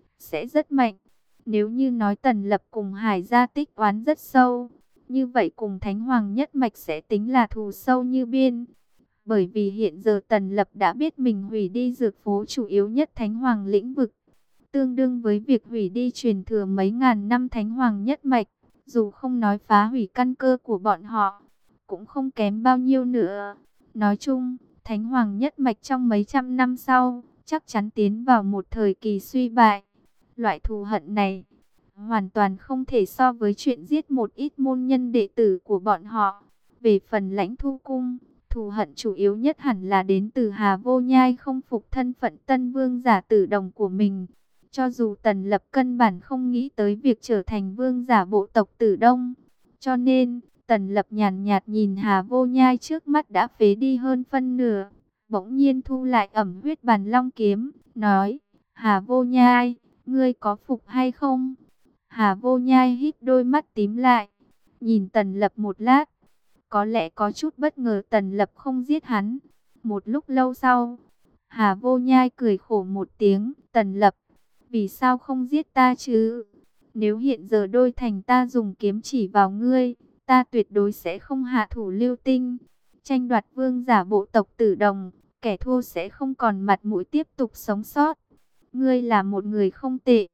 sẽ rất mạnh. Nếu như nói Tần Lập cùng Hải gia tích oán rất sâu, như vậy cùng Thánh Hoàng nhất mạch sẽ tính là thù sâu như biên. Bởi vì hiện giờ Tần Lập đã biết mình hủy đi dược phố chủ yếu nhất Thánh Hoàng lĩnh vực, tương đương với việc hủy đi truyền thừa mấy ngàn năm Thánh Hoàng nhất mạch. Dù không nói phá hủy căn cơ của bọn họ, cũng không kém bao nhiêu nữa. Nói chung, Thánh Hoàng nhất mạch trong mấy trăm năm sau, chắc chắn tiến vào một thời kỳ suy bại. Loại thù hận này, hoàn toàn không thể so với chuyện giết một ít môn nhân đệ tử của bọn họ. Về phần Lãnh Thu Cung, thù hận chủ yếu nhất hẳn là đến từ Hà Vô Nhai không phục thân phận tân vương giả Tử Đồng của mình. Cho dù Tần Lập căn bản không nghĩ tới việc trở thành vương giả bộ tộc Tử Đông. Cho nên, Tần Lập nhàn nhạt nhìn Hà Vô Nhai trước mắt đã phế đi hơn phân nửa. Bỗng nhiên thu lại ẩm huyết bàn long kiếm, nói, Hà Vô Nhai, ngươi có phục hay không? Hà Vô Nhai híp đôi mắt tím lại, nhìn Tần Lập một lát. Có lẽ có chút bất ngờ Tần Lập không giết hắn. Một lúc lâu sau, Hà Vô Nhai cười khổ một tiếng, Tần Lập, vì sao không giết ta chứ? Nếu hiện giờ đôi thành ta dùng kiếm chỉ vào ngươi, ta tuyệt đối sẽ không hạ thủ lưu tình. Tranh đoạt vương giả bộ tộc Tử Đồng, kẻ thua sẽ không còn mặt mũi tiếp tục sống sót. Ngươi là một người không tệ.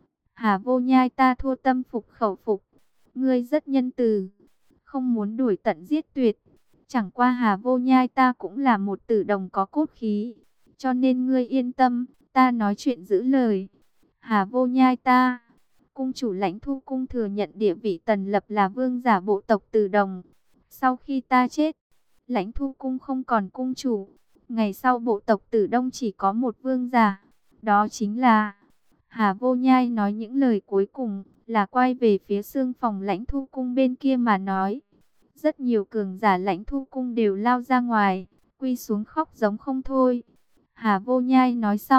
Hà Vô Nhai, ta thua tâm phục khẩu phục. Ngươi rất nhân từ, không muốn đuổi tận giết tuyệt. Chẳng qua Hà Vô Nhai ta cũng là một Tử Đồng có cốt khí, cho nên ngươi yên tâm, ta nói chuyện giữ lời. Hà Vô Nhai ta, cung chủ Lãnh Thu Cung thừa nhận địa vị Tần Lập là vương giả bộ tộc Tử Đồng. Sau khi ta chết, Lãnh Thu Cung không còn cung chủ. Ngày sau bộ tộc Tử Đông chỉ có một vương giả, đó chính là... Hà Vô Nhai nói những lời cuối cùng là quay về phía xương phòng Lãnh Thu Cung bên kia mà nói. Rất nhiều cường giả Lãnh Thu Cung đều lao ra ngoài, quy xuống khóc giống không thôi. Hà Vô Nhai nói xong,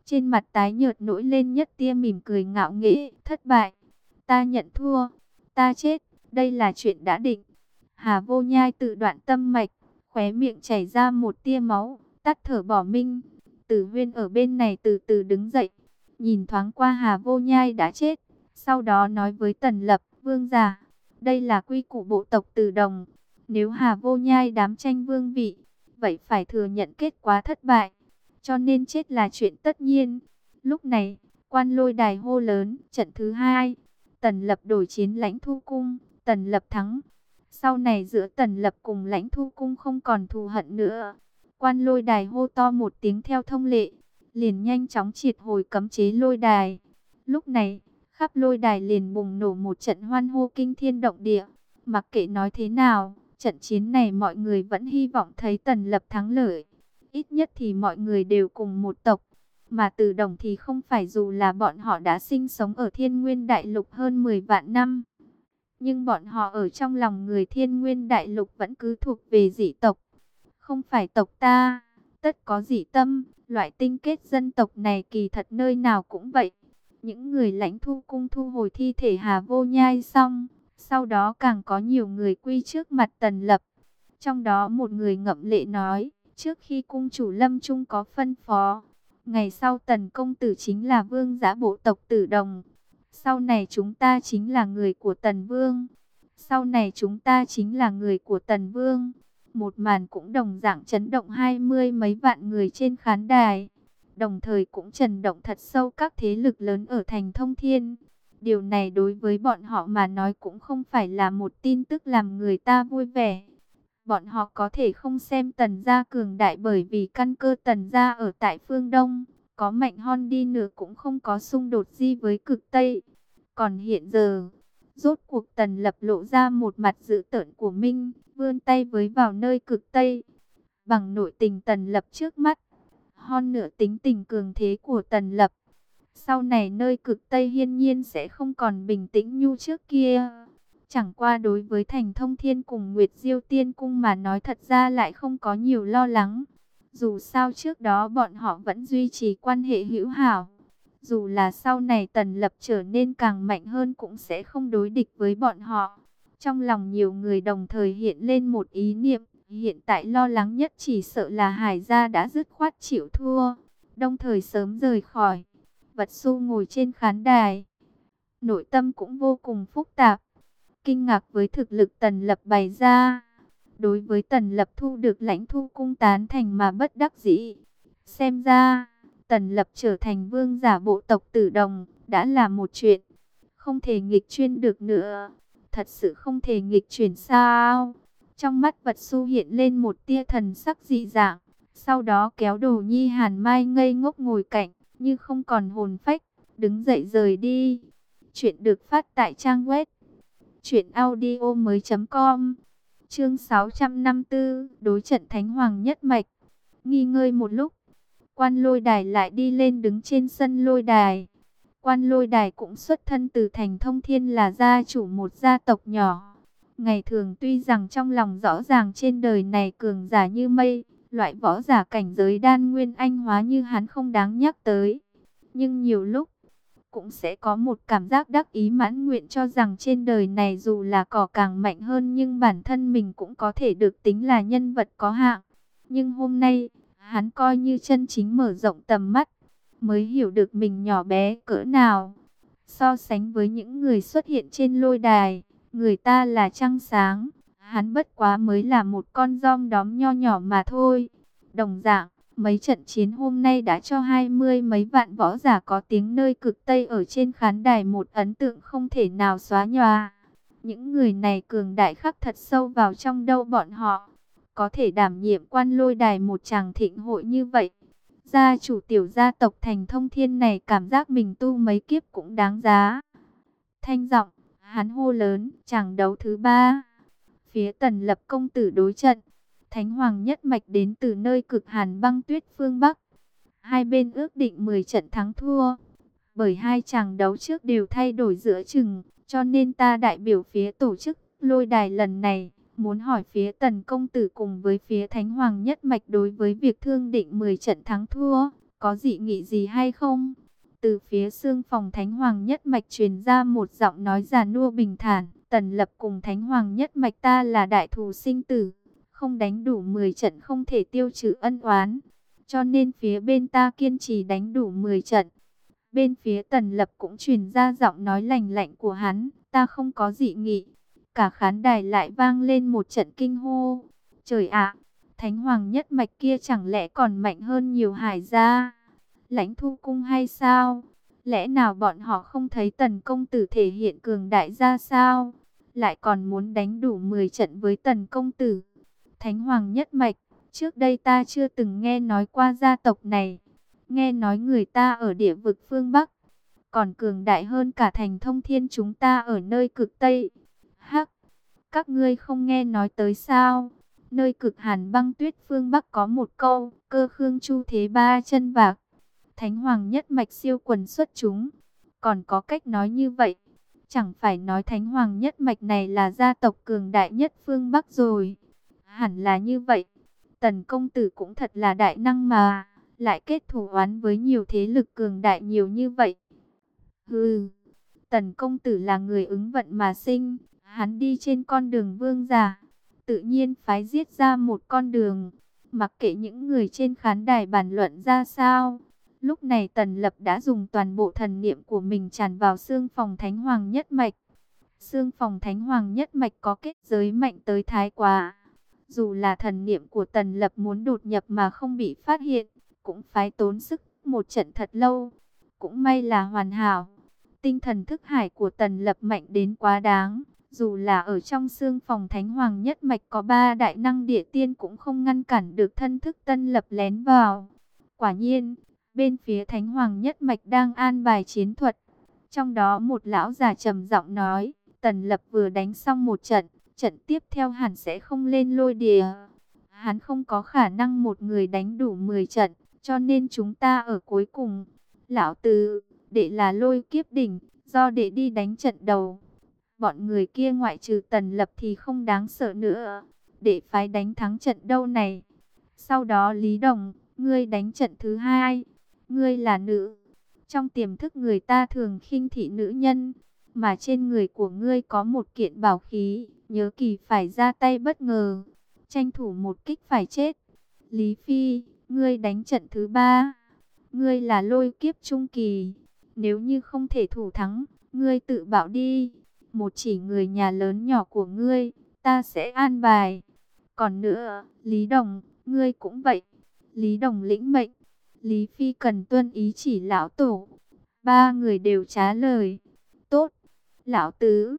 trên mặt tái nhợt nổi lên nhất tia mỉm cười ngạo nghễ. Thất bại, ta nhận thua, ta chết, đây là chuyện đã định. Hà Vô Nhai tự đoạn tâm mạch, khóe miệng chảy ra một tia máu, tắt thở bỏ minh. Tử Huyên ở bên này từ từ đứng dậy, nhìn thoáng qua Hà Vô Nhai đã chết, sau đó nói với Tần Lập, vương giả, đây là quy củ bộ tộc Tử Đồng. Nếu Hà Vô Nhai đám tranh vương vị, vậy phải thừa nhận kết quả thất bại, cho nên chết là chuyện tất nhiên. Lúc này, Quan Lôi Đài hô lớn, trận thứ hai, Tần Lập đổi chiến Lãnh Thu Cung, Tần Lập thắng. Sau này giữa Tần Lập cùng Lãnh Thu Cung không còn thù hận nữa. Quan Lôi Đài hô to một tiếng theo thông lệ, liền nhanh chóng triệt hồi cấm chế lôi đài. Lúc này, khắp lôi đài liền bùng nổ một trận hoan hô kinh thiên động địa. Mặc kệ nói thế nào, trận chiến này mọi người vẫn hy vọng thấy Tần Lập thắng lợi. Ít nhất thì mọi người đều cùng một tộc. Mà Từ Đồng thì không phải, dù là bọn họ đã sinh sống ở Thiên Nguyên Đại Lục hơn mười vạn năm. Nhưng bọn họ ở trong lòng người Thiên Nguyên Đại Lục vẫn cứ thuộc về dị tộc. Không phải tộc ta, tất có dị tâm. Loại tinh kết dân tộc này kỳ thật nơi nào cũng vậy. Những người Lãnh Thu Cung thu hồi thi thể Hà Vô Nhai xong, sau đó càng có nhiều người quy trước mặt Tần Lập. Trong đó một người ngậm lệ nói, trước khi cung chủ lâm chung có phân phó, ngày sau Tần công tử chính là vương giả bộ tộc Tử Đồng. Sau này chúng ta chính là người của Tần Vương. Sau này chúng ta chính là người của Tần Vương. Một màn cũng đồng dạng chấn động hai mươi mấy vạn người trên khán đài. Đồng thời cũng chấn động thật sâu các thế lực lớn ở thành Thông Thiên. Điều này đối với bọn họ mà nói cũng không phải là một tin tức làm người ta vui vẻ. Bọn họ có thể không xem Tần gia cường đại bởi vì căn cơ Tần gia ở tại phương Đông. Có mạnh hơn đi nữa cũng không có xung đột gì với cực Tây. Còn hiện giờ, rốt cuộc Tần Lập lộ ra một mặt dữ tợn của Minh, vươn tay với vào nơi cực Tây. Bằng nội tình Tần Lập trước mắt, hơn nữa tính tình cường thế của Tần Lập, sau này nơi cực Tây hiên nhiên sẽ không còn bình tĩnh như trước kia. Chẳng qua đối với thành Thông Thiên cùng Nguyệt Diêu Tiên Cung mà nói thật ra lại không có nhiều lo lắng. Dù sao trước đó bọn họ vẫn duy trì quan hệ hữu hảo. Dù là sau này Tần Lập trở nên càng mạnh hơn cũng sẽ không đối địch với bọn họ. Trong lòng nhiều người đồng thời hiện lên một ý niệm. Hiện tại lo lắng nhất chỉ sợ là Hải gia đã dứt khoát chịu thua, đồng thời sớm rời khỏi. Vật Xu ngồi trên khán đài, nội tâm cũng vô cùng phức tạp. Kinh ngạc với thực lực Tần Lập bày ra. Đối với Tần Lập thu được Lãnh Thu Cung tán thành mà bất đắc dĩ. Xem ra, Tần Lập trở thành vương giả bộ tộc Tử Đồng đã là một chuyện không thể nghịch chuyên được nữa. Thật sự không thể nghịch chuyển sao? Trong mắt Vật Xu hiện lên một tia thần sắc dị dạng. Sau đó kéo Đồ Nhi Hàn Mai ngây ngốc ngồi cạnh, như không còn hồn phách, đứng dậy rời đi. Chuyện được phát tại trang web truyện audio mới chấm com. Chương sáu trăm năm mươi tư, đối trận Thánh Hoàng nhất mạch. Nghỉ ngơi một lúc, Quan Lôi Đài lại đi lên đứng trên sân lôi đài. Quan Lôi Đài cũng xuất thân từ thành Thông Thiên, là gia chủ một gia tộc nhỏ. Ngày thường tuy rằng trong lòng rõ ràng trên đời này cường giả như mây, loại võ giả cảnh giới đan nguyên anh hóa như hắn không đáng nhắc tới. Nhưng nhiều lúc, cũng sẽ có một cảm giác đắc ý mãn nguyện cho rằng trên đời này dù là cỏ càng mạnh hơn nhưng bản thân mình cũng có thể được tính là nhân vật có hạng. Nhưng hôm nay, hắn coi như chân chính mở rộng tầm mắt, mới hiểu được mình nhỏ bé cỡ nào. So sánh với những người xuất hiện trên lôi đài, người ta là trăng sáng, hắn bất quá mới là một con giom đóm nho nhỏ mà thôi. Đồng dạng, mấy trận chiến hôm nay đã cho hai mươi mấy vạn võ giả có tiếng nơi cực Tây ở trên khán đài một ấn tượng không thể nào xóa nhòa. Những người này cường đại khắc thật sâu vào trong đầu bọn họ. Có thể đảm nhiệm Quan Lôi Đài một tràng thịnh hội như vậy, gia chủ tiểu gia tộc thành Thông Thiên này cảm giác mình tu mấy kiếp cũng đáng giá. Thanh giọng, hắn hô lớn, tràng đấu thứ ba. Phía Tần Lập công tử đối trận, Thánh Hoàng nhất mạch đến từ nơi cực hàn băng tuyết phương Bắc. Hai bên ước định mười trận thắng thua. Bởi hai chàng đấu trước đều thay đổi giữa chừng, cho nên ta đại biểu phía tổ chức lôi đài lần này, muốn hỏi phía Tần công tử cùng với phía Thánh Hoàng nhất mạch đối với việc thương định mười trận thắng thua, có dị nghị gì hay không? Từ phía xương phòng Thánh Hoàng nhất mạch truyền ra một giọng nói già nua bình thản. Tần Lập cùng Thánh Hoàng nhất mạch ta là đại thù sinh tử. Không đánh đủ mười trận không thể tiêu trừ ân oán. Cho nên phía bên ta kiên trì đánh đủ mười trận. Bên phía Tần Lập cũng truyền ra giọng nói lành lạnh của hắn. Ta không có dị nghị. Cả khán đài lại vang lên một trận kinh hô. Trời ạ! Thánh Hoàng nhất mạch kia chẳng lẽ còn mạnh hơn nhiều Hải gia, Lãnh Thu cung hay sao? Lẽ nào bọn họ không thấy Tần công tử thể hiện cường đại ra sao? Lại còn muốn đánh đủ mười trận với Tần công tử. Thánh Hoàng nhất mạch, trước đây ta chưa từng nghe nói qua gia tộc này. Nghe nói người ta ở địa vực phương Bắc còn cường đại hơn cả thành Thông Thiên chúng ta ở nơi cực Tây. Hắc, các ngươi không nghe nói tới sao? Nơi cực hàn băng tuyết phương Bắc có một câu, cơ khương chu thế ba chân vạc. Thánh Hoàng nhất mạch siêu quần xuất chúng. Còn có cách nói như vậy. Chẳng phải nói Thánh Hoàng nhất mạch này là gia tộc cường đại nhất phương Bắc rồi. Hẳn là như vậy. Tần công tử cũng thật là đại năng mà. Lại kết thù oán với nhiều thế lực cường đại nhiều như vậy. Hừ, Tần công tử là người ứng vận mà sinh. Hắn đi trên con đường vương giả, tự nhiên phái giết ra một con đường. Mặc kệ những người trên khán đài bàn luận ra sao. Lúc này Tần Lập đã dùng toàn bộ thần niệm của mình tràn vào xương phòng Thánh Hoàng nhất mạch. Xương phòng Thánh Hoàng nhất mạch có kết giới mạnh tới thái quá. Dù là thần niệm của Tần Lập muốn đột nhập mà không bị phát hiện, cũng phải tốn sức một trận thật lâu. Cũng may là hoàn hảo. Tinh thần thức hải của Tần Lập mạnh đến quá đáng. Dù là ở trong xương phòng Thánh Hoàng nhất mạch có ba đại năng địa tiên cũng không ngăn cản được thân thức Tân Lập lén vào. Quả nhiên, bên phía Thánh Hoàng nhất mạch đang an bài chiến thuật. Trong đó một lão già trầm giọng nói, Tần Lập vừa đánh xong một trận, trận tiếp theo hẳn sẽ không lên lôi đìa. Hắn không có khả năng một người đánh đủ mười trận, cho nên chúng ta ở cuối cùng. Lão Tứ, đệ là lôi kiếp đỉnh, do đệ đi đánh trận đầu. Bọn người kia ngoại trừ Tần Lập thì không đáng sợ nữa. Để phái đánh thắng trận đâu này. Sau đó Lý Đồng, ngươi đánh trận thứ hai. Ngươi là nữ. Trong tiềm thức người ta thường khinh thị nữ nhân. Mà trên người của ngươi có một kiện bảo khí. Nhớ kỳ phải ra tay bất ngờ. Tranh thủ một kích phải chết. Lý Phi, ngươi đánh trận thứ ba. Ngươi là lôi kiếp trung kỳ. Nếu như không thể thủ thắng, ngươi tự bảo đi. Một chỉ người nhà lớn nhỏ của ngươi, ta sẽ an bài. Còn nữa, Lý Đồng, ngươi cũng vậy. Lý Đồng lĩnh mệnh. Lý Phi cần tuân ý chỉ lão tổ. Ba người đều trả lời. Tốt, lão tứ.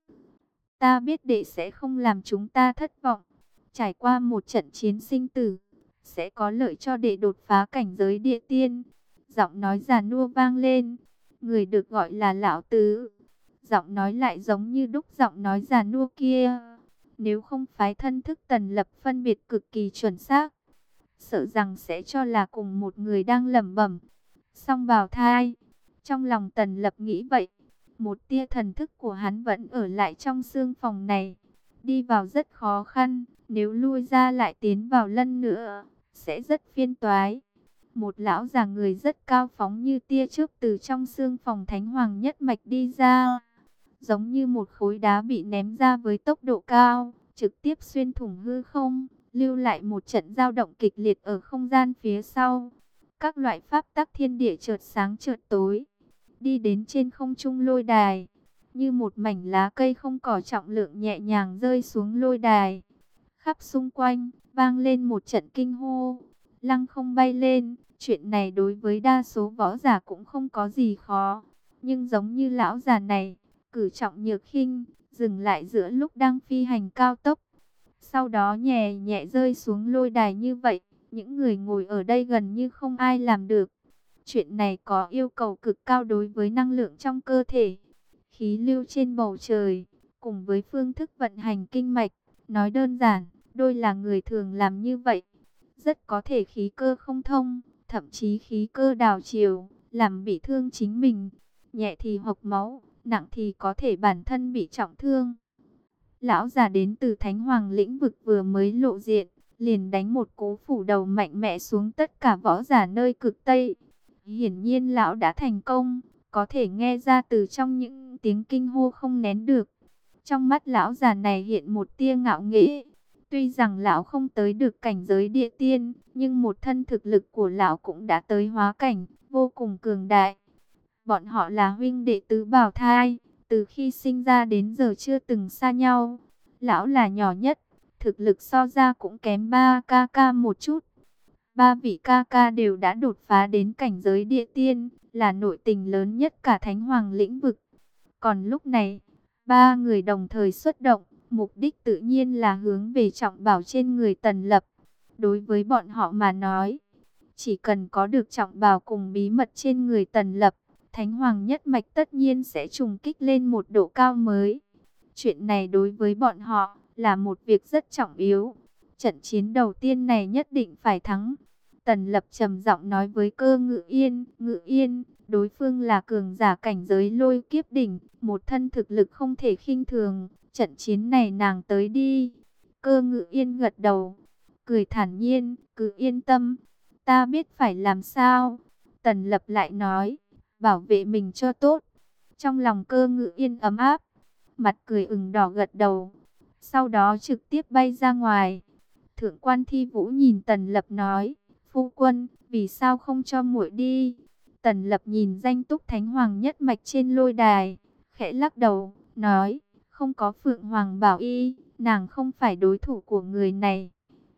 Ta biết đệ sẽ không làm chúng ta thất vọng. Trải qua một trận chiến sinh tử, sẽ có lợi cho đệ đột phá cảnh giới địa tiên. Giọng nói già nua vang lên. Người được gọi là lão tứ. Giọng nói lại giống như đúc giọng nói già nua kia. Nếu không phái thân thức Tần Lập phân biệt cực kỳ chuẩn xác, sợ rằng sẽ cho là cùng một người đang lẩm bẩm song bào thai. Trong lòng Tần Lập nghĩ vậy. Một tia thần thức của hắn vẫn ở lại trong xương phòng này. Đi vào rất khó khăn. Nếu lui ra lại tiến vào lần nữa, sẽ rất phiền toái. Một lão già người rất cao phóng như tia chớp từ trong xương phòng Thánh Hoàng nhất mạch đi ra. Giống như một khối đá bị ném ra với tốc độ cao, trực tiếp xuyên thủng hư không, lưu lại một trận dao động kịch liệt ở không gian phía sau. Các loại pháp tắc thiên địa chợt sáng chợt tối, đi đến trên không trung lôi đài, như một mảnh lá cây không cỏ trọng lượng nhẹ nhàng rơi xuống lôi đài. Khắp xung quanh, vang lên một trận kinh hô, lăng không bay lên. Chuyện này đối với đa số võ giả cũng không có gì khó, nhưng giống như lão già này, cử trọng nhược khinh, dừng lại giữa lúc đang phi hành cao tốc. Sau đó nhẹ nhẹ rơi xuống lôi đài như vậy, những người ngồi ở đây gần như không ai làm được. Chuyện này có yêu cầu cực cao đối với năng lượng trong cơ thể, khí lưu trên bầu trời, cùng với phương thức vận hành kinh mạch. Nói đơn giản, đôi là người thường làm như vậy, rất có thể khí cơ không thông, thậm chí khí cơ đảo chiều, làm bị thương chính mình. Nhẹ thì hộc máu, nặng thì có thể bản thân bị trọng thương. Lão già đến từ Thánh Hoàng lĩnh vực vừa mới lộ diện, liền đánh một cú phủ đầu mạnh mẽ xuống tất cả võ giả nơi cực Tây. Hiển nhiên lão đã thành công, có thể nghe ra từ trong những tiếng kinh hô không nén được. Trong mắt lão già này hiện một tia ngạo nghễ. Tuy rằng lão không tới được cảnh giới địa tiên, nhưng một thân thực lực của lão cũng đã tới hóa cảnh, vô cùng cường đại. Bọn họ là huynh đệ tứ bào thai, từ khi sinh ra đến giờ chưa từng xa nhau. Lão là nhỏ nhất, thực lực so ra cũng kém ba ca ca một chút. Ba vị ca ca đều đã đột phá đến cảnh giới địa tiên, là nội tình lớn nhất cả Thánh Hoàng lĩnh vực. Còn lúc này, ba người đồng thời xuất động, mục đích tự nhiên là hướng về trọng bảo trên người Tần Lập. Đối với bọn họ mà nói, chỉ cần có được trọng bảo cùng bí mật trên người Tần Lập, Thánh Hoàng nhất mạch tất nhiên sẽ trùng kích lên một độ cao mới. Chuyện này đối với bọn họ là một việc rất trọng yếu. Trận chiến đầu tiên này nhất định phải thắng. Tần Lập trầm giọng nói với Cơ Ngự Yên, Ngự Yên, đối phương là cường giả cảnh giới lôi kiếp đỉnh, một thân thực lực không thể khinh thường, trận chiến này nàng tới đi. Cơ Ngự Yên gật đầu, cười thản nhiên, cứ yên tâm, ta biết phải làm sao. Tần Lập lại nói, bảo vệ mình cho tốt. Trong lòng Cơ Ngự Yên ấm áp, mặt cười ửng đỏ gật đầu, sau đó trực tiếp bay ra ngoài. Thượng quan Thi Vũ nhìn Tần Lập nói, phu quân, vì sao không cho muội đi? Tần Lập nhìn danh túc Thánh Hoàng nhất mạch trên lôi đài, khẽ lắc đầu, nói, không có Phượng Hoàng bảo y, nàng không phải đối thủ của người này.